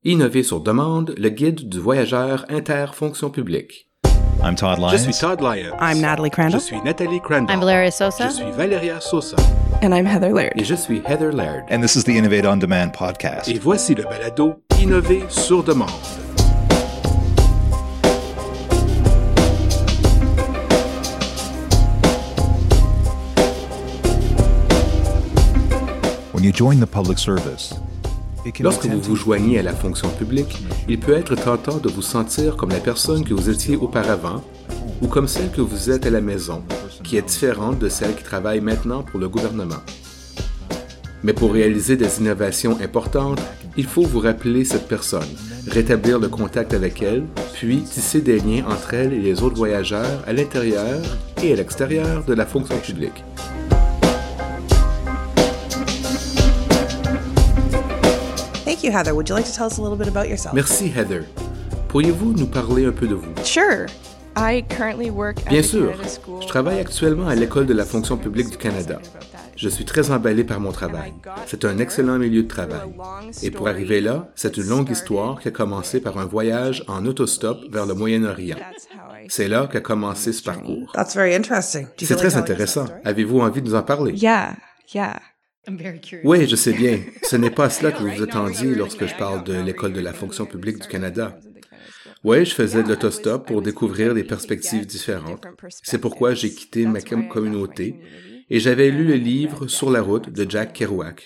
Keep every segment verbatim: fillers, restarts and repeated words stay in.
Innover sur demande, le guide du voyageur interfonction publique. I'm Todd Lyons. Je suis Todd Lyons. I'm Natalie Crandall. Je suis Nathalie Crandall. I'm Valeria Sosa. Je suis Valeria Sosa. And I'm Heather Laird. Et je suis Heather Laird. And this is the Innovate on Demand podcast. Et voici le balado Innover sur demande. When you join the public service, Lorsque vous vous joignez à la fonction publique, il peut être tentant de vous sentir comme la personne que vous étiez auparavant ou comme celle que vous êtes à la maison, qui est différente de celle qui travaille maintenant pour le gouvernement. Mais pour réaliser des innovations importantes, il faut vous rappeler cette personne, rétablir le contact avec elle, puis tisser des liens entre elle et les autres voyageurs à l'intérieur et à l'extérieur de la fonction publique. Thank you, Heather. Would you like to tell us a little bit about yourself? Merci, Heather. Pourriez-vous nous parler un peu de vous? Sure. I currently work at Bien the sûr. Canada School Je travaille of actuellement à l'École de la fonction Business publique du Canada. Management. Je suis très emballé par mon travail. C'est un excellent milieu de travail. Et pour arriver là, c'est une longue histoire qui a commencé par un voyage en autostop vers le Moyen-Orient. C'est là qu'a commencé ce parcours. That's very interesting. Do you C'est feel like très telling us intéressant. that story? Avez-vous envie de nous en parler? Yeah, yeah. I'm very curious. Oui, je sais bien. Ce n'est pas à cela que vous vous attendiez lorsque je parle de l'École de la fonction publique du Canada. Oui, je faisais de l'autostop pour découvrir des perspectives différentes. C'est pourquoi j'ai quitté ma com- communauté et j'avais lu le livre Sur la route de Jack Kerouac.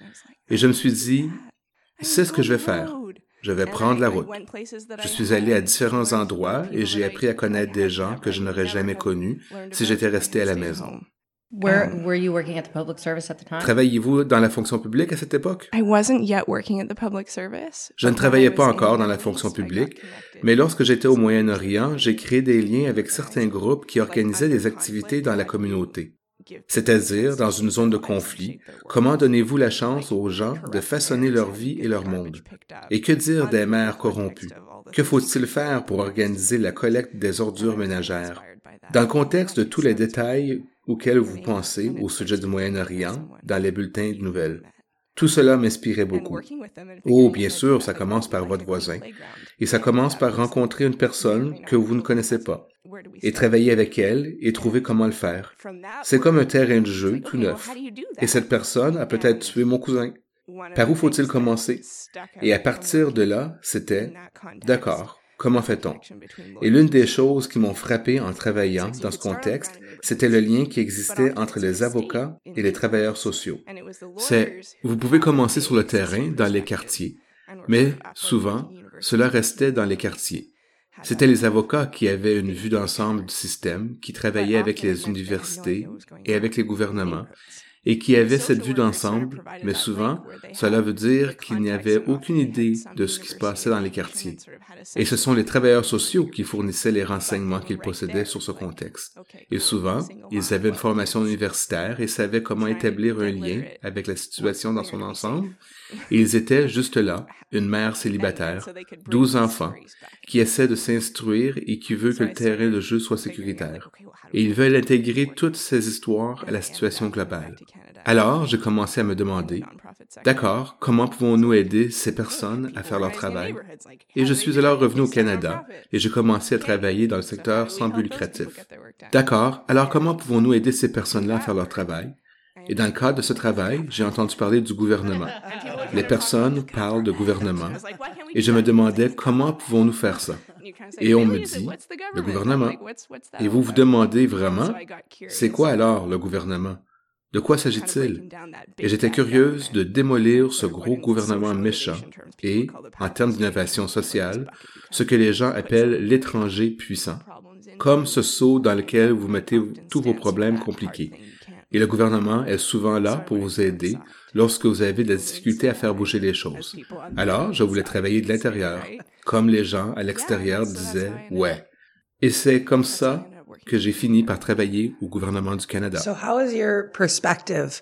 Et je me suis dit, c'est ce que je vais faire. Je vais prendre la route. Je suis allé à différents endroits et j'ai appris à connaître des gens que je n'aurais jamais connus si j'étais resté à la maison. Where were you working at the public service at the time? Travailliez-vous dans la fonction publique à cette époque? I wasn't yet working at the public service. Je ne travaillais pas encore dans la fonction publique, mais lorsque j'étais au Moyen-Orient, j'ai créé des liens avec certains groupes qui organisaient des activités dans la communauté. C'est-à-dire, dans une zone de conflit, comment donnez-vous la chance aux gens de façonner leur vie et leur monde? Et que dire des maires corrompus? Que faut-il faire pour organiser la collecte des ordures ménagères? Dans le contexte de tous les détails auxquels vous pensez au sujet du Moyen-Orient dans les bulletins de nouvelles. Tout cela m'inspirait beaucoup. Oh, bien sûr, ça commence par votre voisin. Et ça commence par rencontrer une personne que vous ne connaissez pas et travailler avec elle et trouver comment le faire. C'est comme un terrain de jeu tout neuf. Et cette personne a peut-être tué mon cousin. Par où faut-il commencer? Et à partir de là, c'était « D'accord, comment fait-on? » Et l'une des choses qui m'ont frappé en travaillant dans ce contexte, c'était le lien qui existait entre les avocats et les travailleurs sociaux. C'est, vous pouvez commencer sur le terrain, dans les quartiers, mais souvent, cela restait dans les quartiers. C'était les avocats qui avaient une vue d'ensemble du système, qui travaillaient avec les universités et avec les gouvernements, et qui avaient cette vue d'ensemble, mais souvent, cela veut dire qu'ils n'avaient aucune idée de ce qui se passait dans les quartiers. Et ce sont les travailleurs sociaux qui fournissaient les renseignements qu'ils possédaient sur ce contexte. Et souvent, ils avaient une formation universitaire et savaient comment établir un lien avec la situation dans son ensemble. Et ils étaient juste là, une mère célibataire, douze enfants, qui essaie de s'instruire et qui veut que le terrain de jeu soit sécuritaire. Et ils veulent intégrer toutes ces histoires à la situation globale. Alors, j'ai commencé à me demander, d'accord, comment pouvons-nous aider ces personnes à faire leur travail? Et je suis alors revenu au Canada et j'ai commencé à travailler dans le secteur sans but lucratif. D'accord, alors comment pouvons-nous aider ces personnes-là à faire leur travail? Et dans le cadre de ce travail, j'ai entendu parler du gouvernement. Les personnes parlent de gouvernement et je me demandais comment pouvons-nous faire ça? Et on me dit, le gouvernement. Et vous vous demandez vraiment, c'est quoi alors le gouvernement? De quoi s'agit-il? Et j'étais curieuse de démolir ce gros gouvernement méchant et, en termes d'innovation sociale, ce que les gens appellent l'étranger puissant, comme ce seau dans lequel vous mettez tous vos problèmes compliqués. Et le gouvernement est souvent là pour vous aider lorsque vous avez des difficultés à faire bouger les choses. Alors, je voulais travailler de l'intérieur, comme les gens à l'extérieur disaient « ouais ». Et c'est comme ça que j'ai fini par travailler au gouvernement du Canada. So how is your perspective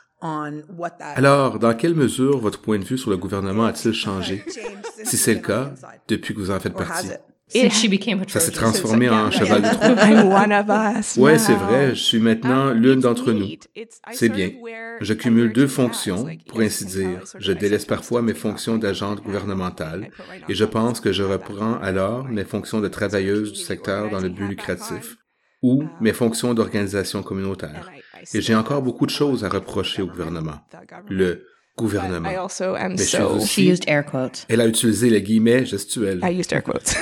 on what that Alors, dans quelle mesure votre point de vue sur le gouvernement a-t-il changé? Si c'est le cas, depuis que vous en faites or has partie. it? Since she became a Ça s'est Trojan. transformé en cheval de Troie. I'm one of us. Ouais, now. c'est vrai, je suis maintenant Um, l'une it's d'entre nous. neat. It's- I C'est sort bien. of wear Je cumule deux divergent hats, fonctions, like, pour yes, ainsi and how I dire. sort of Je délaisse accept parfois mes things fonctions off my d'agente hat, gouvernementale I put my et je pense que je nonprofit reprends hat alors on. mes fonctions de Some travailleuse du community secteur dans le organizing but hat back lucratif on. ou Um, mes fonctions d'organisation communautaire. And I- I Et still j'ai encore have beaucoup de a lot choses à of gifts reprocher au for the gouvernement. government, the government. Le But gouvernement. I also am Mais je suis so... aussi- She used air quotes. Elle a utilisé les guillemets gestuels. I used air quotes.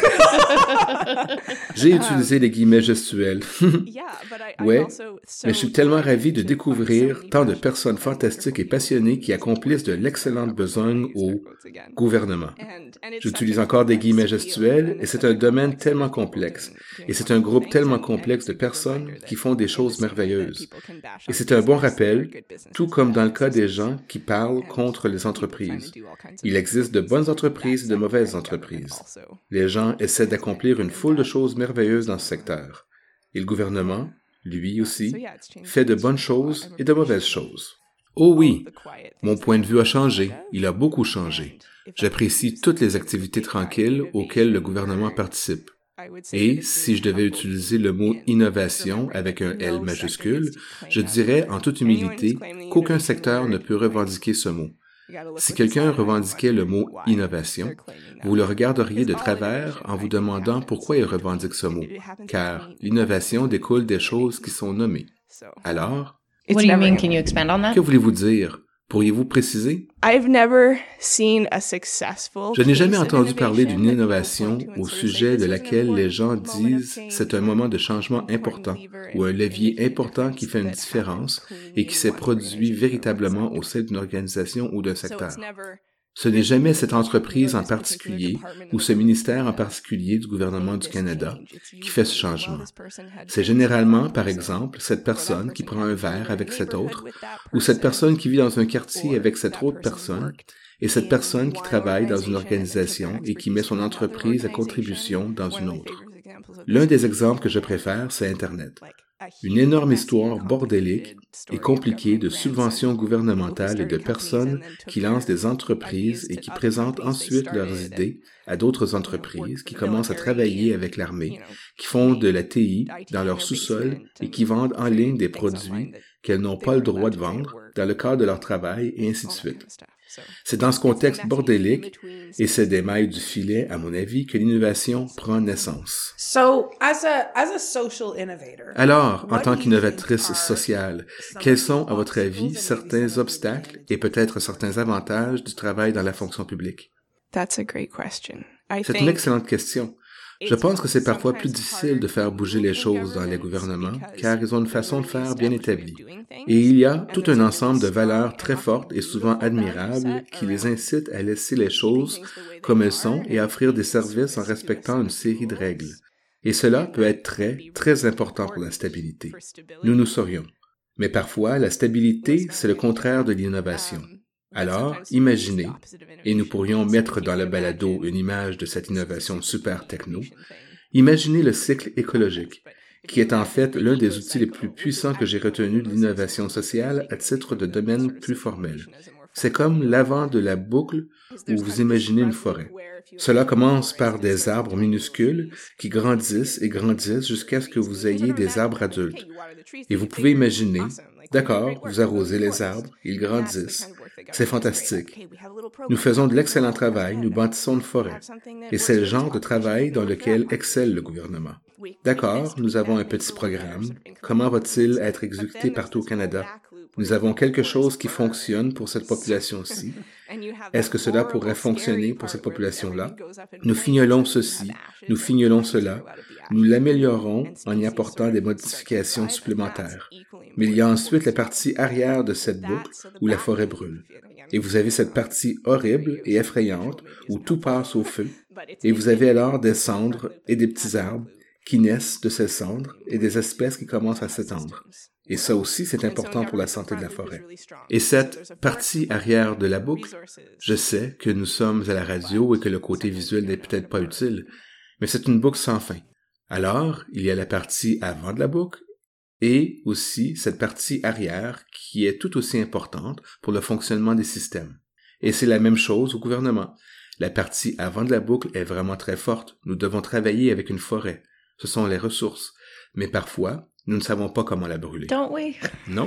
J'ai utilisé les guillemets gestuels. Yeah, but I- I'm Ouais, also so mais je suis tellement delighted ravi de to découvrir find so many tant de passionate personnes and fantastiques et wonderful passionnées qui people accomplissent de who l'excellente I besogne used au air quotes again. gouvernement. And- and it's J'utilise such a encore des complex guillemets field, gestuels and et it's c'est such un a domaine complex tellement group of people complexe. doing- doing Et c'est un wonderful groupe things, tellement and- and complexe de it's a good personnes reminder qui that font des in the choses same way that merveilleuses. people can bash Et on c'est un bon business, there are rappel, good businesses tout and comme bad dans le cas des businesses. gens qui parlent And contre les people trying entreprises. to do all kinds of Il good existe de things bonnes in that entreprises et de sector mauvaises and government entreprises. also. Les gens essaient d'accomplir une foule de choses merveilleuses dans ce secteur. Et le gouvernement, lui So aussi, yeah, it's changed fait de things bonnes for a lot. choses I'm et de mauvaises appreciative choses. Oh of oui, the quiet mon things point de that vue a I'm changé. proud of. Il a beaucoup changé. And if I J'apprécie could toutes les use activités the tranquilles innovation auxquelles le gouvernement word, participe. I would say Et that it's si je really devais humble utiliser le mot in innovation remembering avec that un L no majuscule, sector gets to claim je that dirais word. en toute Anyone who's humilité claiming the qu'aucun innovation secteur ne word, peut revendiquer ce mot. you gotta look Si with the quelqu'un side eye and revendiquait le mot wonder why innovation, they're claiming that vous le word. regarderiez de Because all travers innovation, en vous I think, demandant happens pourquoi il between- revendique ce mot, it happens car between l'innovation découle des choses qui sont nommées. So, Alors, it's What do you never mean? gonna Can you be. expand on that? que voulez-vous dire? Pourriez-vous préciser? I've never seen a successful Je n'ai jamais case of entendu parler d'une innovation innovation that people point au to and say, sujet "This de was an laquelle les gens important moment of disent change, c'est un moment de changement an important important lever ou un in- in levier making a important difference qui fait une that différence happens between et qui s'est one produit organization or véritablement sector." au sein d'une organisation ou d'un So secteur. it's never Ce n'est jamais cette entreprise en particulier ou ce ministère en particulier du gouvernement du Canada qui fait ce changement. C'est généralement, par exemple, cette personne qui prend un verre avec cette autre, ou cette personne qui vit dans un quartier avec cette autre personne, et cette personne qui travaille dans une organisation et qui met son entreprise à contribution dans une autre. L'un des exemples que je préfère, c'est Internet. Une énorme histoire bordélique et compliquée de subventions gouvernementales et de personnes qui lancent des entreprises et qui présentent ensuite leurs idées à d'autres entreprises qui commencent à travailler avec l'armée, qui font de la T I dans leur sous-sol et qui vendent en ligne des produits qu'elles n'ont pas le droit de vendre dans le cadre de leur travail et ainsi de suite. C'est dans ce contexte bordélique et c'est des mailles du filet, à mon avis, que l'innovation prend naissance. So, as a as a social innovator, Alors, en what tant do you qu'innovatrice think are sociale, some quels sont, à votre obstacles avis, and certains maybe some obstacles et advantages? peut-être certains avantages du travail dans la fonction publique? That's a great question. I C'est think une excellente question. Je pense que c'est parfois plus difficile de faire bouger les choses dans les gouvernements, car ils ont une façon de faire bien établie. Et il y a tout un ensemble de valeurs très fortes et souvent admirables qui les incitent à laisser les choses comme elles sont et à offrir des services en respectant une série de règles. Et cela peut être très, très important pour la stabilité. Nous nous saurions. Mais parfois, la stabilité, c'est le contraire de l'innovation. Alors, imaginez, et nous pourrions mettre dans le balado une image de cette innovation super techno, imaginez le cycle écologique, qui est en fait l'un des outils les plus puissants que j'ai retenus de l'innovation sociale à titre de domaine plus formel. C'est comme l'avant de la boucle où vous imaginez une forêt. Cela commence par des arbres minuscules qui grandissent et grandissent jusqu'à ce que vous ayez des arbres adultes. Et vous pouvez imaginer, d'accord, vous arrosez les arbres, ils grandissent. C'est fantastique. Nous faisons de l'excellent travail, nous bâtissons une forêt. Et c'est le genre de travail dans lequel excelle le gouvernement. D'accord, nous avons un petit programme. Comment va-t-il être exécuté partout au Canada? Nous avons quelque chose qui fonctionne pour cette population-ci. Est-ce que cela pourrait fonctionner pour cette population-là? Nous fignolons ceci, nous fignolons cela, nous l'améliorons en y apportant des modifications supplémentaires. Mais il y a ensuite la partie arrière de cette boucle où la forêt brûle. Et vous avez cette partie horrible et effrayante où tout passe au feu. Et vous avez alors des cendres et des petits arbres qui naissent de ces cendres et des espèces qui commencent à s'étendre. Et ça aussi, c'est important pour la santé de la forêt. Et cette partie arrière de la boucle, je sais que nous sommes à la radio et que le côté visuel n'est peut-être pas utile, mais c'est une boucle sans fin. Alors, il y a la partie avant de la boucle et aussi cette partie arrière qui est tout aussi importante pour le fonctionnement des systèmes. Et c'est la même chose au gouvernement. La partie avant de la boucle est vraiment très forte. Nous devons travailler avec une forêt. Ce sont les ressources. Mais parfois, nous ne savons pas comment la brûler. Don't we? Non?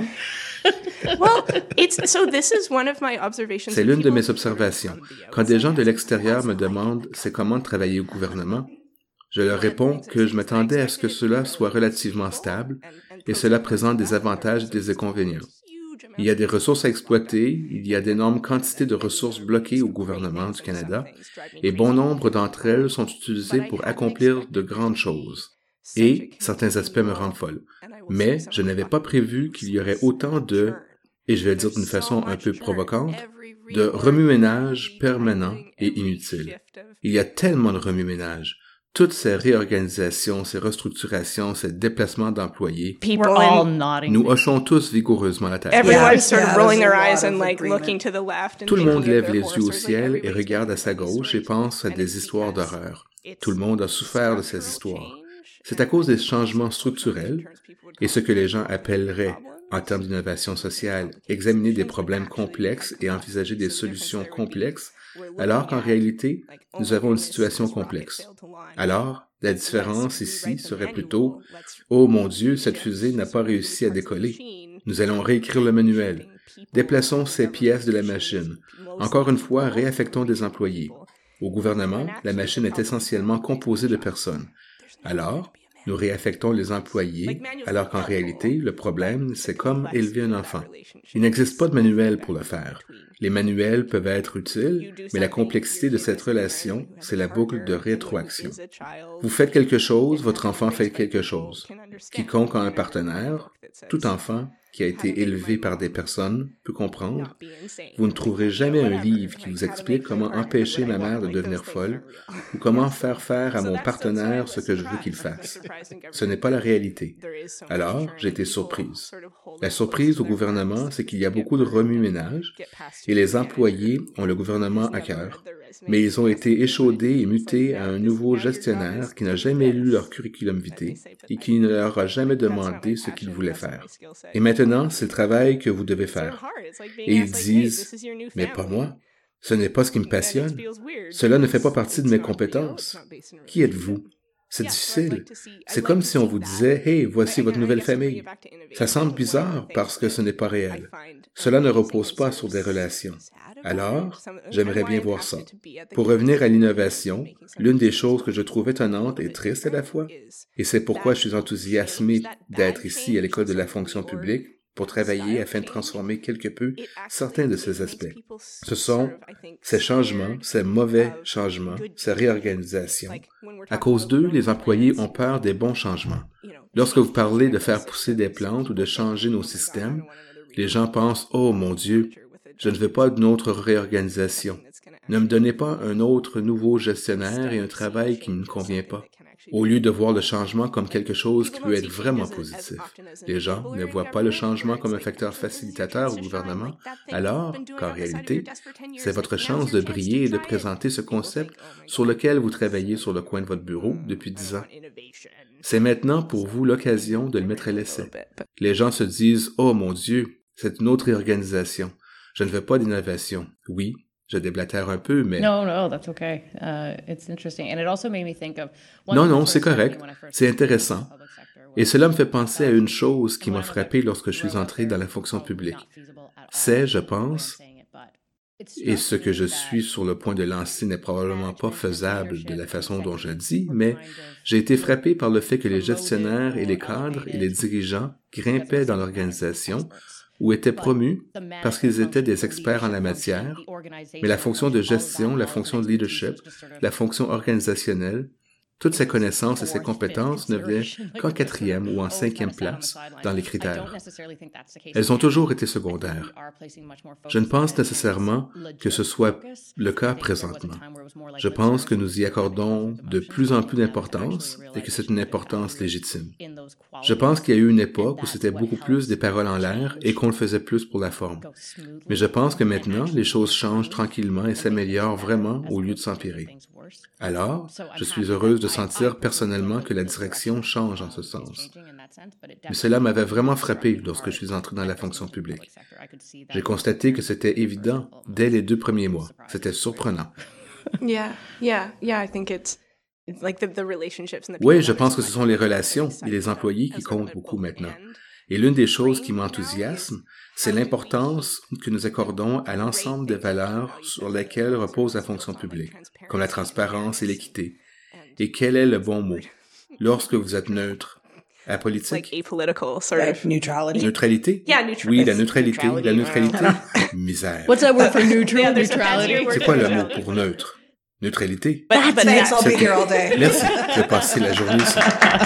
Well, it's so this is one of my observations. C'est l'une de mes observations. Quand des gens de l'extérieur me demandent c'est comment de travailler au gouvernement, je leur réponds que je m'attendais à ce que cela soit relativement stable et cela présente des avantages et des inconvénients. Il y a des ressources à exploiter, il y a d'énormes quantités de ressources bloquées au gouvernement du Canada et bon nombre d'entre elles sont utilisées pour accomplir de grandes choses. Et certains aspects me rendent folle. Mais je n'avais pas prévu qu'il y aurait autant de, et je vais le dire d'une façon un peu provocante, de remue-ménage permanent et inutile. Il y a tellement de remue-ménage. Toutes ces réorganisations, ces restructurations, ces déplacements d'employés, We're all nodding. nous hochons tous vigoureusement la tête. Everyone's Yeah, sort of yeah, rolling there's their a eyes lot and of like agreement. looking to the left and Tout le thinking monde of lève their les horse. yeux au There's, like, ciel et everybody's regarde à sa thinking of gauche et stories. pense à And it's des histoires because d'horreur. it's Tout le monde a souffert de ces structural histoires. change C'est à cause des and changements social structurels turns people would et ce call que les them gens appelleraient, en termes d'innovation sociale, examiner des problèmes complexes et envisager des solutions complexes, alors qu'en réalité, nous avons une situation complexe. Alors, la différence ici serait plutôt « Oh mon Dieu, cette fusée n'a pas réussi à décoller. Nous allons réécrire le manuel. Déplaçons ces pièces de la machine. Encore une fois, réaffectons des employés. Au gouvernement, la machine est essentiellement composée de personnes. Alors, nous réaffectons les employés, alors qu'en réalité, le problème, c'est comme élever un enfant. Il n'existe pas de manuel pour le faire. Les manuels peuvent être utiles, mais la complexité de cette relation, c'est la boucle de rétroaction. Vous faites quelque chose, votre enfant fait quelque chose. Quiconque a un partenaire, tout enfant qui a été élevé par des personnes peut comprendre. Vous ne trouverez jamais un livre qui vous explique comment empêcher ma mère de devenir folle ou comment faire faire à mon partenaire ce que je veux qu'il fasse. Ce n'est pas la réalité. Alors, j'ai été surprise. La surprise au gouvernement, c'est qu'il y a beaucoup de remue-ménage et les employés ont le gouvernement à cœur, mais ils ont été échaudés et mutés à un nouveau gestionnaire qui n'a jamais lu leur curriculum vitae et qui ne leur a jamais demandé ce qu'ils voulaient faire. Et maintenant, c'est le travail que vous devez faire. Et ils disent, « Mais pas moi. Ce n'est pas ce qui me passionne. Cela ne fait pas partie de mes compétences. Qui êtes-vous? » C'est difficile. C'est comme si on vous disait, « Hey, voici votre nouvelle famille. » Ça semble bizarre parce que ce n'est pas réel. Cela ne repose pas sur des relations. Alors, j'aimerais bien voir ça. Pour revenir à l'innovation, l'une des choses que je trouve étonnante et triste à la fois, et c'est pourquoi je suis enthousiasmé d'être ici à l'École de la fonction publique, pour travailler afin de transformer quelque peu certains de ces aspects. Ce sont ces changements, ces mauvais changements, ces réorganisations. À cause d'eux, les employés ont peur des bons changements. Lorsque vous parlez de faire pousser des plantes ou de changer nos systèmes, les gens pensent « Oh mon Dieu, je ne veux pas d'une autre réorganisation. Ne me donnez pas un autre nouveau gestionnaire et un travail qui ne me convient pas. » Au lieu de voir le changement comme quelque chose qui peut être vraiment positif. Les gens ne voient pas le changement comme un facteur facilitateur au gouvernement, alors qu'en réalité, c'est votre chance de briller et de présenter ce concept sur lequel vous travaillez sur le coin de votre bureau depuis dix ans. C'est maintenant pour vous l'occasion de le mettre à l'essai. Les gens se disent « Oh mon Dieu, c'est une autre réorganisation. Je ne veux pas d'innovation. » Oui. Je déblatère un peu, mais... No, no, that's okay. Uh, it's interesting. And it also made me think of... Non, non, c'est correct. C'est intéressant. Et cela me fait penser à une chose qui m'a frappé lorsque je suis entré dans la fonction publique. C'est, je pense, et ce que je suis sur le point de lancer n'est probablement pas faisable de la façon dont je le dis, mais j'ai été frappé par le fait que les gestionnaires et les cadres et les dirigeants grimpaient dans l'organisation ou étaient promus parce qu'ils étaient des experts en la matière, mais la fonction de gestion, la fonction de leadership, la fonction organisationnelle, toutes ces connaissances et ces compétences ne venaient qu'en quatrième ou en cinquième place dans les critères. Elles ont toujours été secondaires. Je ne pense nécessairement que ce soit le cas présentement. Je pense que nous y accordons de plus en plus d'importance et que c'est une importance légitime. Je pense qu'il y a eu une époque où c'était beaucoup plus des paroles en l'air et qu'on le faisait plus pour la forme. Mais je pense que maintenant, les choses changent tranquillement et s'améliorent vraiment au lieu de s'empirer. Alors, je suis heureuse de sentir personnellement que la direction change en ce sens. Mais cela m'avait vraiment frappé lorsque je suis entré dans la fonction publique. J'ai constaté que c'était évident dès les deux premiers mois. C'était surprenant. Yeah, yeah, yeah. I think it's it's like the, the relationships and the Oui, people je that pense que are ce sont les like relations et les employés qui comptent beaucoup maintenant. Et l'une des choses qui m'enthousiasme, c'est l'importance que nous accordons à l'ensemble des valeurs sur lesquelles repose la fonction publique, comme la transparence et l'équité. Et quel est le bon mot? Lorsque vous êtes neutre, apolitique? like apolitical sort Like of. neutrality. Neutralité? Yeah, neutral- Oui, la it's neutralité. La neutrality, neutralité? Misère. What's that word for neutral? Yeah, there's a Neutrality? fancier word. C'est quoi le mot pour neutre? Neutralité? But, but Thanks, I'll that, be here all day. Merci. Je vais passer la journée ici.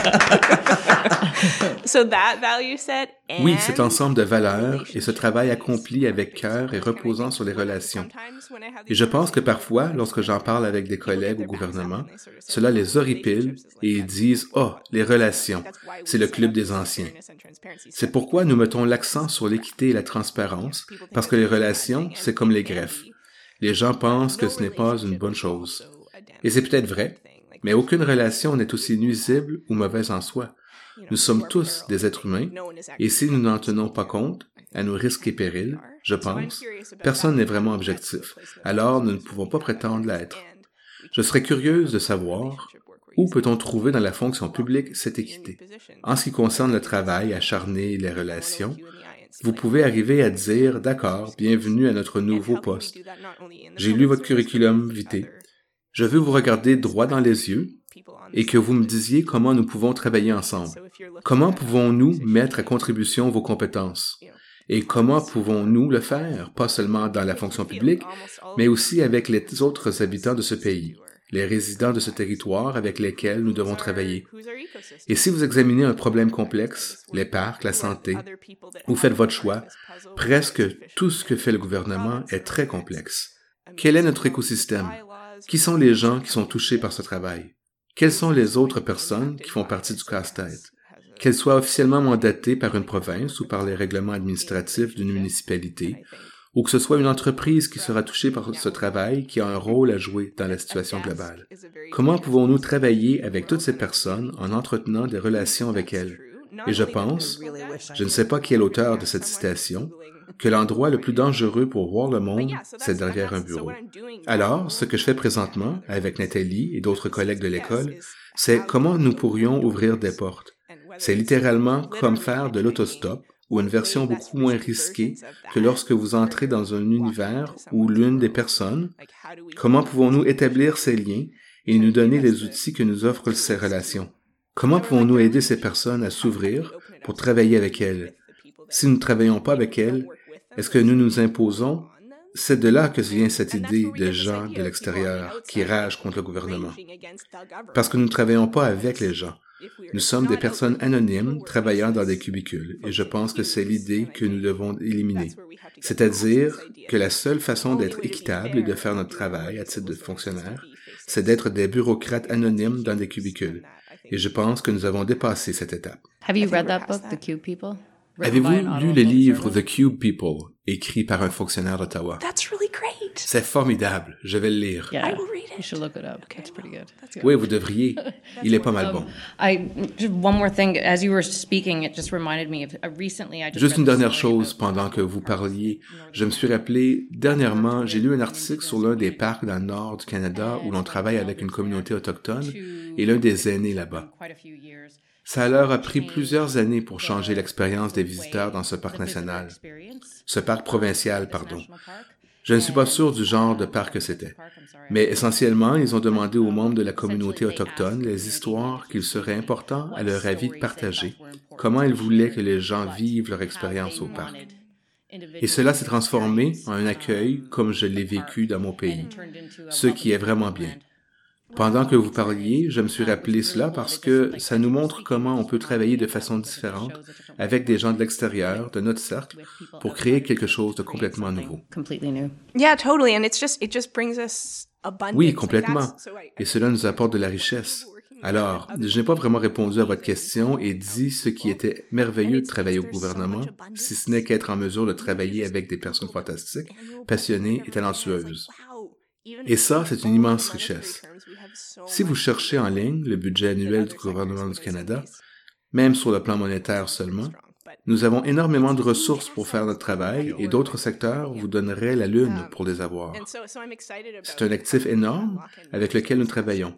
so that value set. And Oui, cet ensemble de valeurs et ce travail accompli avec cœur et reposant sur les relations. Et je pense que parfois, lorsque j'en parle avec des collègues au gouvernement, cela les horripile et ils disent « Oh, les relations, c'est le club des anciens ». C'est pourquoi nous mettons l'accent sur l'équité et la transparence, parce que les relations, c'est comme les greffes. Les gens pensent que ce n'est pas une bonne chose. Et c'est peut-être vrai, mais aucune relation n'est aussi nuisible ou mauvaise en soi. Nous sommes tous des êtres humains, et si nous n'en tenons pas compte, à nos risques et périls, je pense, personne n'est vraiment objectif. Alors, nous ne pouvons pas prétendre l'être. Je serais curieuse de savoir où peut-on trouver dans la fonction publique cette équité. En ce qui concerne le travail acharné et les relations, vous pouvez arriver à dire « D'accord, bienvenue à notre nouveau poste. J'ai lu votre curriculum vitae. Je veux vous regarder droit dans les yeux et que vous me disiez comment nous pouvons travailler ensemble. Comment pouvons-nous mettre à contribution vos compétences? Et comment pouvons-nous le faire, pas seulement dans la fonction publique, mais aussi avec les autres habitants de ce pays, les résidents de ce territoire avec lesquels nous devons travailler. Et si vous examinez un problème complexe, les parcs, la santé, vous faites votre choix, presque tout ce que fait le gouvernement est très complexe. Quel est notre écosystème? Qui sont les gens qui sont touchés par ce travail? Quelles sont les autres personnes qui font partie du casse-tête? Qu'elles soient officiellement mandatées par une province ou par les règlements administratifs d'une municipalité, ou que ce soit une entreprise qui sera touchée par ce travail qui a un rôle à jouer dans la situation globale. Comment pouvons-nous travailler avec toutes ces personnes en entretenant des relations avec elles? Et je pense, je ne sais pas qui est l'auteur de cette citation, que l'endroit le plus dangereux pour voir le monde, c'est derrière un bureau. Alors, ce que je fais présentement, avec Nathalie et d'autres collègues de l'école, c'est comment nous pourrions ouvrir des portes. C'est littéralement comme faire de l'autostop, ou une version beaucoup moins risquée que lorsque vous entrez dans un univers où l'une des personnes, comment pouvons-nous établir ces liens et nous donner les outils que nous offrent ces relations? Comment pouvons-nous aider ces personnes à s'ouvrir pour travailler avec elles? Si nous ne travaillons pas avec elles, est-ce que nous nous imposons? C'est de là que vient cette idée de gens de l'extérieur qui ragent contre le gouvernement. Parce que nous ne travaillons pas avec les gens. Nous sommes des personnes anonymes travaillant dans des cubicules, et je pense que c'est l'idée que nous devons éliminer. C'est-à-dire que la seule façon d'être équitable et de faire notre travail à titre de fonctionnaire, c'est d'être des bureaucrates anonymes dans des cubicules. Et je pense que nous avons dépassé cette étape. Have you read that book, The Cube People? Avez-vous lu le livre The Cube People, écrit par un fonctionnaire d'Ottawa? That's really great. C'est formidable, je vais le lire. Yeah, I will read it. you should look it up. It's pretty good. Oui, vous devriez. Il est pas mal bon. I just one more thing. As you were speaking, it just reminded me of uh, recently. I just Juste read une this dernière story chose about- pendant que vous parliez. Je me suis rappelé, dernièrement, j'ai lu un article sur l'un des parcs dans le nord du Canada où l'on travaille avec une communauté autochtone et l'un des aînés là-bas. Quite a few years. Ça leur a pris plusieurs années pour changer l'expérience des visiteurs dans ce parc national. Ce parc provincial, pardon. Je ne suis pas sûr du genre de parc que c'était. Mais essentiellement, ils ont demandé aux membres de la communauté autochtone les histoires qu'il serait important à leur avis de partager, comment ils voulaient que les gens vivent leur expérience au parc. Et cela s'est transformé en un accueil comme je l'ai vécu dans mon pays, ce qui est vraiment bien. Pendant que vous parliez, je me suis rappelé cela parce que ça nous montre comment on peut travailler de façon différente avec des gens de l'extérieur, de notre cercle, pour créer quelque chose de complètement nouveau. Completely new. Yeah, totally. And it's just it just brings us abundance. Oui, Like, complètement. that's- so I- Et cela nous apporte de la richesse. Alors, je n'ai pas vraiment répondu à votre question et dit ce qui était merveilleux de travailler au gouvernement, si ce n'est qu'être en mesure de travailler avec des personnes fantastiques, passionnées et talentueuses. Et ça, c'est une immense richesse. Si vous cherchez en ligne le budget annuel du gouvernement du Canada, même sur le plan monétaire seulement, Nous avons énormément de ressources pour faire notre travail et d'autres secteurs vous donneraient la lune pour les avoir. C'est un actif énorme avec lequel nous travaillons.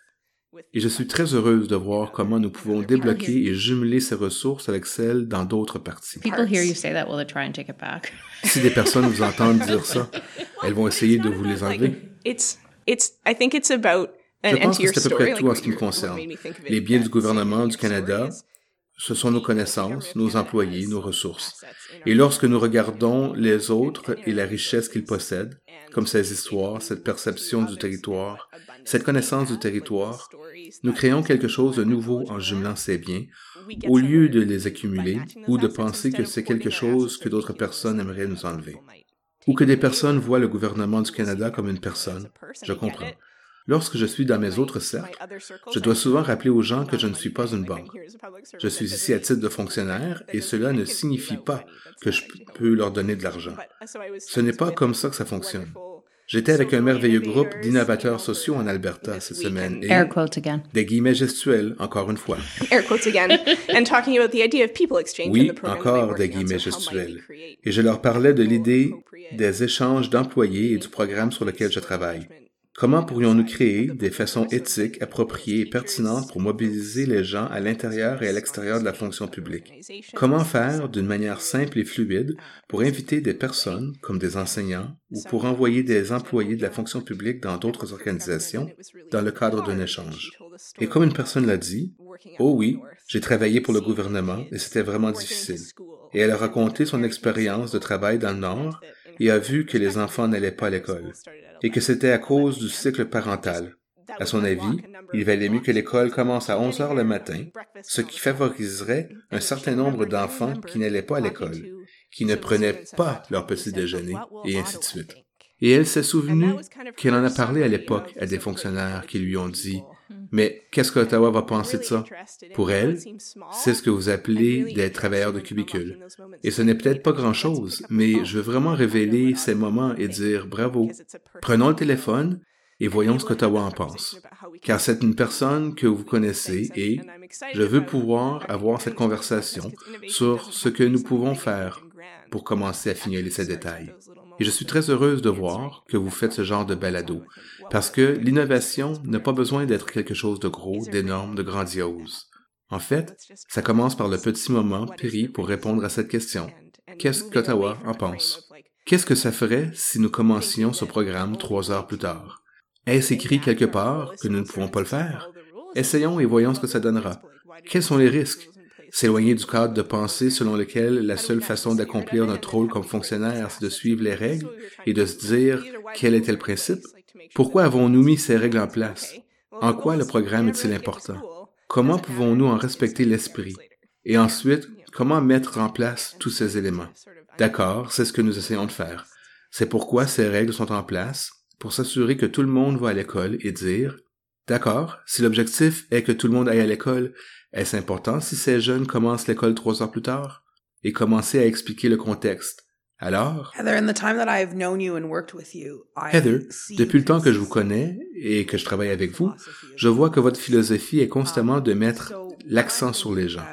Et je suis très heureuse de voir comment nous pouvons débloquer et jumeler ces ressources avec celles dans d'autres parties. People hear you say that, will they try and take it back? Si des personnes vous entendent dire ça, elles vont essayer de vous les enlever. It's, it's, I think it's about, Je and, and pense to que your c'est à peu story, près like tout en what ce qui me you're- what concerne. made me think of it Les biens du as gouvernement saying du your Canada, story is ce sont nos connaissances, nos employés, nos ressources. Et lorsque nous regardons les autres et la richesse qu'ils possèdent, comme ces histoires, cette perception du territoire, cette connaissance du territoire, nous créons quelque chose de nouveau en jumelant ces biens, au lieu de les accumuler ou de penser que c'est quelque chose que d'autres personnes aimeraient nous enlever. Ou que des personnes voient le gouvernement du Canada comme une personne. Je comprends. Lorsque je suis dans mes autres cercles, je dois souvent rappeler aux gens que je ne suis pas une banque. Je suis ici à titre de fonctionnaire et cela ne signifie pas que je peux leur donner de l'argent. Ce n'est pas comme ça que ça fonctionne. J'étais avec un merveilleux groupe d'innovateurs sociaux en Alberta cette semaine et Air quotes again. des guillemets gestuels, encore une fois. air quotes again, and talking about the idea of people exchange Oui, and the program encore that des I'm working on. guillemets So how might we gestuels. create Et je leur parlais de l'idée des échanges d'employés et du programme sur lequel je travaille. Comment pourrions-nous créer des façons éthiques, appropriées et pertinentes pour mobiliser les gens à l'intérieur et à l'extérieur de la fonction publique? Comment faire d'une manière simple et fluide pour inviter des personnes, comme des enseignants, ou pour envoyer des employés de la fonction publique dans d'autres organisations, dans le cadre d'un échange? Et comme une personne l'a dit, « Oh oui, j'ai travaillé pour le gouvernement et c'était vraiment difficile. » Et elle a raconté son expérience de travail dans le Nord et a vu que les enfants n'allaient pas à l'école, et que c'était à cause du cycle parental. À son avis, il valait mieux que l'école commence à onze heures le matin, ce qui favoriserait un certain nombre d'enfants qui n'allaient pas à l'école, qui ne prenaient pas leur petit déjeuner, et ainsi de suite. Et elle s'est souvenue qu'elle en a parlé à l'époque à des fonctionnaires qui lui ont dit « Mais qu'est-ce que Ottawa va penser de ça? » Pour elle, c'est ce que vous appelez des travailleurs de cubicule. Et ce n'est peut-être pas grand-chose, mais je veux vraiment révéler ces moments et dire « Bravo, prenons le téléphone et voyons ce qu'Ottawa en pense. » Car c'est une personne que vous connaissez et je veux pouvoir avoir cette conversation sur ce que nous pouvons faire pour commencer à fignoler ces détails. Et je suis très heureuse de voir que vous faites ce genre de balado, parce que l'innovation n'a pas besoin d'être quelque chose de gros, d'énorme, de grandiose. En fait, ça commence par le petit moment pris pour répondre à cette question. Qu'est-ce qu'Ottawa en pense? Qu'est-ce que ça ferait si nous commencions ce programme trois heures plus tard? Est-ce écrit quelque part que nous ne pouvons pas le faire? Essayons et voyons ce que ça donnera. Quels sont les risques? S'éloigner du cadre de pensée selon lequel la seule façon d'accomplir notre rôle comme fonctionnaire, c'est de suivre les règles et de se dire quel était le principe? Pourquoi avons-nous mis ces règles en place? En quoi le programme est-il important? Comment pouvons-nous en respecter l'esprit? Et ensuite, comment mettre en place tous ces éléments? D'accord, c'est ce que nous essayons de faire. C'est pourquoi ces règles sont en place, pour s'assurer que tout le monde va à l'école et dire « D'accord, si l'objectif est que tout le monde aille à l'école, est-ce important si ces jeunes commencent l'école trois heures plus tard? » Et commencer à expliquer le contexte. Alors, Heather, in the time that I've known you and worked with you, I Heather, see depuis le temps que je vous connais et que je travaille avec vous, je vois que votre philosophie est constamment de mettre l'accent sur les gens.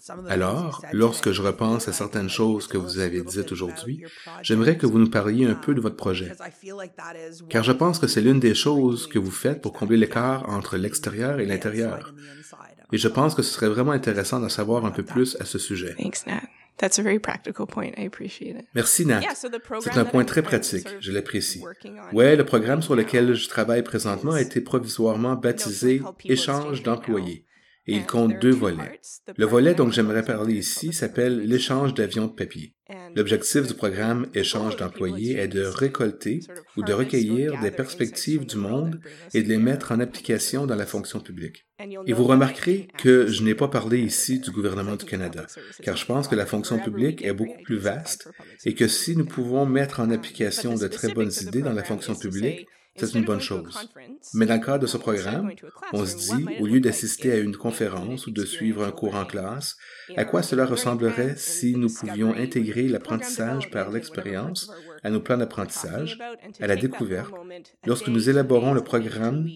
Alors, lorsque je repense à certaines choses que vous avez dites aujourd'hui, j'aimerais que vous nous parliez un peu de votre projet. Car je pense que c'est l'une des choses que vous faites pour combler l'écart entre l'extérieur et l'intérieur. Et je pense que ce serait vraiment intéressant d'en savoir un peu plus à ce sujet. Thanks, Nat. That's a very practical point. I appreciate it. Merci, Nat. Yeah, so the program C'est un that point I'm- très I'm pratique, sort of je l'apprécie. working on Ouais, le programme sur lequel je travaille présentement a été provisoirement baptisé « Échange d'employés » et il compte deux volets. Le volet dont j'aimerais parler ici s'appelle « L'échange d'avions de papier ». L'objectif du programme « Échange d'employés » est de récolter ou de recueillir des perspectives du monde et de les mettre en application dans la fonction publique. Et vous remarquerez que je n'ai pas parlé ici du gouvernement du Canada, car je pense que la fonction publique est beaucoup plus vaste et que si nous pouvons mettre en application de très bonnes idées dans la fonction publique, c'est une bonne chose. Mais dans le cadre de ce programme, on se dit, au lieu d'assister à une conférence ou de suivre un cours en classe, à quoi cela ressemblerait si nous pouvions intégrer l'apprentissage par l'expérience à nos plans d'apprentissage, à la découverte, lorsque nous élaborons le programme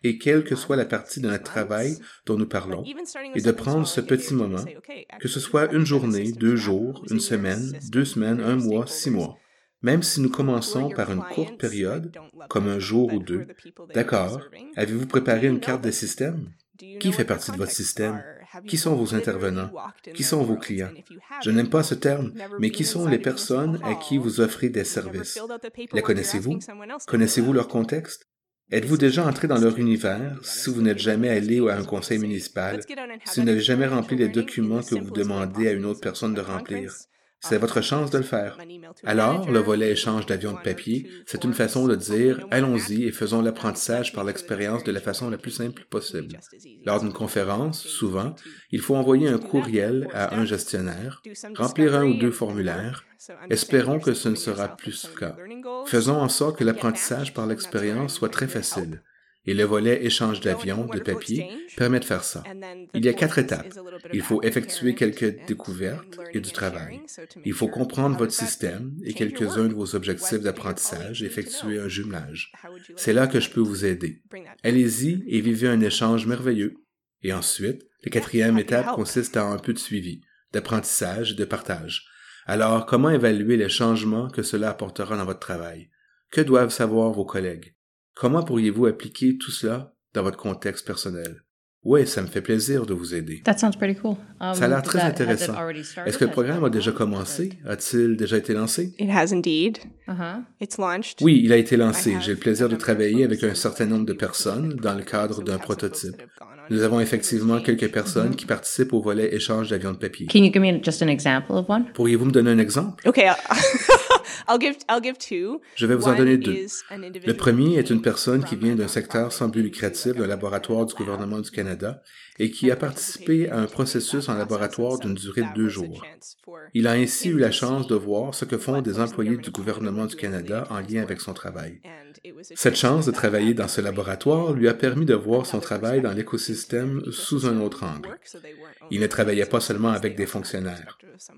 et quelle que soit la partie de notre travail dont nous parlons, et de prendre ce petit moment, que ce soit une journée, deux jours, une semaine, deux semaines, un mois, six mois. Même si nous commençons par une courte période, comme un jour ou deux, d'accord, avez-vous préparé une carte des systèmes? Qui fait partie de votre système? Qui sont vos intervenants? Qui sont vos clients? Je n'aime pas ce terme, mais qui sont les personnes à qui vous offrez des services? Les connaissez-vous? Connaissez-vous leur contexte? Êtes-vous déjà entré dans leur univers si vous n'êtes jamais allé à un conseil municipal, si vous n'avez jamais rempli les documents que vous demandez à une autre personne de remplir? C'est votre chance de le faire. Alors, le volet échange d'avions de papier, c'est une façon de dire « Allons-y et faisons l'apprentissage par l'expérience de la façon la plus simple possible ». Lors d'une conférence, souvent, il faut envoyer un courriel à un gestionnaire, remplir un ou deux formulaires. Espérons que ce ne sera plus le cas. Faisons en sorte que l'apprentissage par l'expérience soit très facile. Et le volet échange d'avions de papier permet de faire ça. Il y a quatre étapes. Il faut effectuer quelques découvertes et du travail. Il faut comprendre votre système et quelques-uns de vos objectifs d'apprentissage et effectuer un jumelage. C'est là que je peux vous aider. Allez-y et vivez un échange merveilleux. Et ensuite, la quatrième étape consiste à un peu de suivi, d'apprentissage et de partage. Alors, comment évaluer les changements que cela apportera dans votre travail? Que doivent savoir vos collègues? Comment pourriez-vous appliquer tout cela dans votre contexte personnel? Oui, ça me fait plaisir de vous aider. That sounds pretty cool. Um, Ça a l'air très that- has intéressant. it already started? Est-ce que le Has programme it a déjà already commencé? started? A-t-il déjà été lancé? It has indeed. Uh-huh. It's launched. Oui, il a été lancé. J'ai le plaisir de travailler avec un certain nombre de personnes dans le cadre d'un prototype. Nous avons effectivement quelques personnes qui participent au volet échange d'avions de papier. Can you give me just an example of one? Pourriez-vous me donner un exemple? Okay, I'll, I'll give I'll give two. Je vais vous en One donner deux. is an individual Le premier est une personne qui from vient a d'un secteur sans but lucratif d'un laboratoire du gouvernement du Canada et qui a participé à un processus en laboratoire d'une durée de deux jours. Il a ainsi eu la chance de voir ce que font des employés du gouvernement du Canada en lien avec son travail. Cette chance de travailler dans ce laboratoire lui a permis de voir son travail dans l'écosystème sous un autre angle. Il ne travaillait pas seulement avec des fonctionnaires.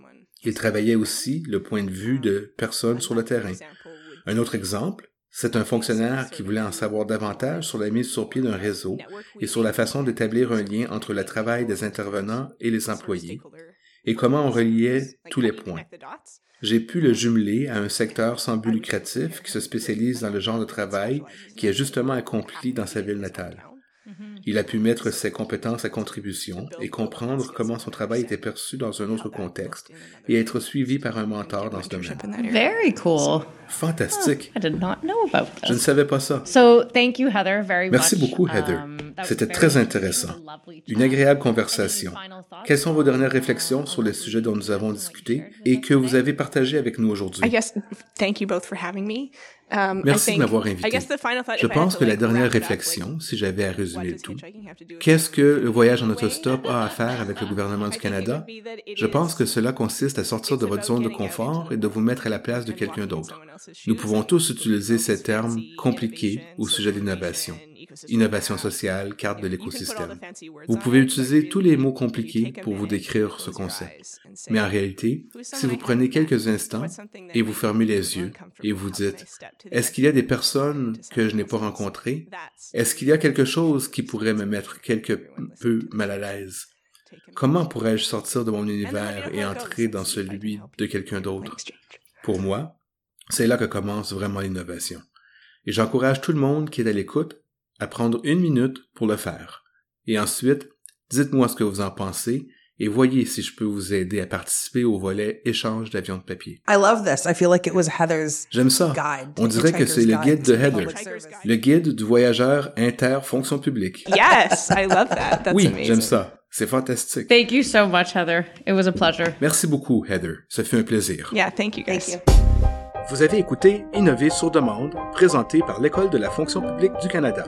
Il travaillait aussi le point de vue de personnes sur le terrain. Un autre exemple, c'est un fonctionnaire qui voulait en savoir davantage sur la mise sur pied d'un réseau et sur la façon d'établir un lien entre le travail des intervenants et les employés, et comment on reliait tous les points. J'ai pu le jumeler à un secteur sans but lucratif qui se spécialise dans le genre de travail qui est justement accompli dans sa ville natale. Il a pu mettre ses compétences à contribution et comprendre comment son travail était perçu dans un autre contexte et être suivi par un mentor dans ce domaine. Very cool. Fantastique! I did not know about this. Je ne savais pas ça. So, thank you, Heather, very Merci much. beaucoup, Heather. Um, that was C'était very très interesting. intéressant. It was a lovely Une chat. agréable Any conversation. final thoughts? Quelles sont vos dernières réflexions sur les sujets dont nous avons discuté et que vous avez partagés avec nous aujourd'hui? I guess thank you both for having me. Um, I Merci de think- m'avoir I invité. guess the final thought, Je if I had pense to, que la like, dernière wrap it up, réflexion, si j'avais à like, résumer what le does tout, hitchhiking have to do with qu'est-ce que le voyage en way? autostop a à faire avec le gouvernement du I think it Canada? would be that it Je pense is- que cela consiste à sortir de it's votre about zone de getting out confort into et the de vous world mettre à la place de and quelqu'un walking in d'autre. someone else's Nous shoes pouvons and tous utiliser ces termes see compliqués innovation, au sujet d'innovation. Innovation sociale, carte de You can put all l'écosystème. the fancy words Vous on pouvez it, but utiliser really, tous les mots you compliqués take a pour vous minute, décrire ce close your concept. eyes and say, Mais en réalité, "Who's si vous someone I prenez haven't quelques met? instants What's something that et vous makes fermez me les yeux uncomfortable? et vous How can dites, I step to the est-ce edge qu'il y a des and personnes to que someone je n'ai pas else's? rencontrées? That's Est-ce qu'il y a quelque chose qui pourrait me mettre quelque peu mal à l'aise? take a Comment minute. pourrais-je sortir de mon And then let me univers know et how it entrer goes. dans See if I can celui help de you quelqu'un in d'autre? exchange. Pour moi, c'est là que commence vraiment l'innovation. Et j'encourage tout le monde qui est à l'écoute à prendre une minute pour le faire. Et ensuite, dites-moi ce que vous en pensez et voyez si je peux vous aider à participer au volet échange d'avions de papier. I love this. I feel like it was Heather's J'aime ça. guide. On dirait que c'est le guide de Heather, Public service. le guide du voyageur inter-fonction publique. Yes, I love that. That's Oui, amazing. j'aime ça. C'est fantastique. Thank you so much, Heather. It was a pleasure. Merci beaucoup, Heather. Ce fut un plaisir. Yeah, thank you guys. Thank you. Vous avez écouté Innover sur demande, présenté par l'École de la fonction publique du Canada.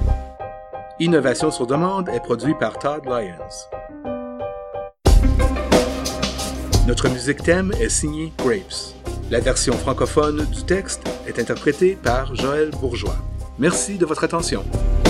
Innovation sur demande est produit par Todd Lyons. Notre musique thème est signée Grapes. La version francophone du texte est interprétée par Joël Bourgeois. Merci de votre attention.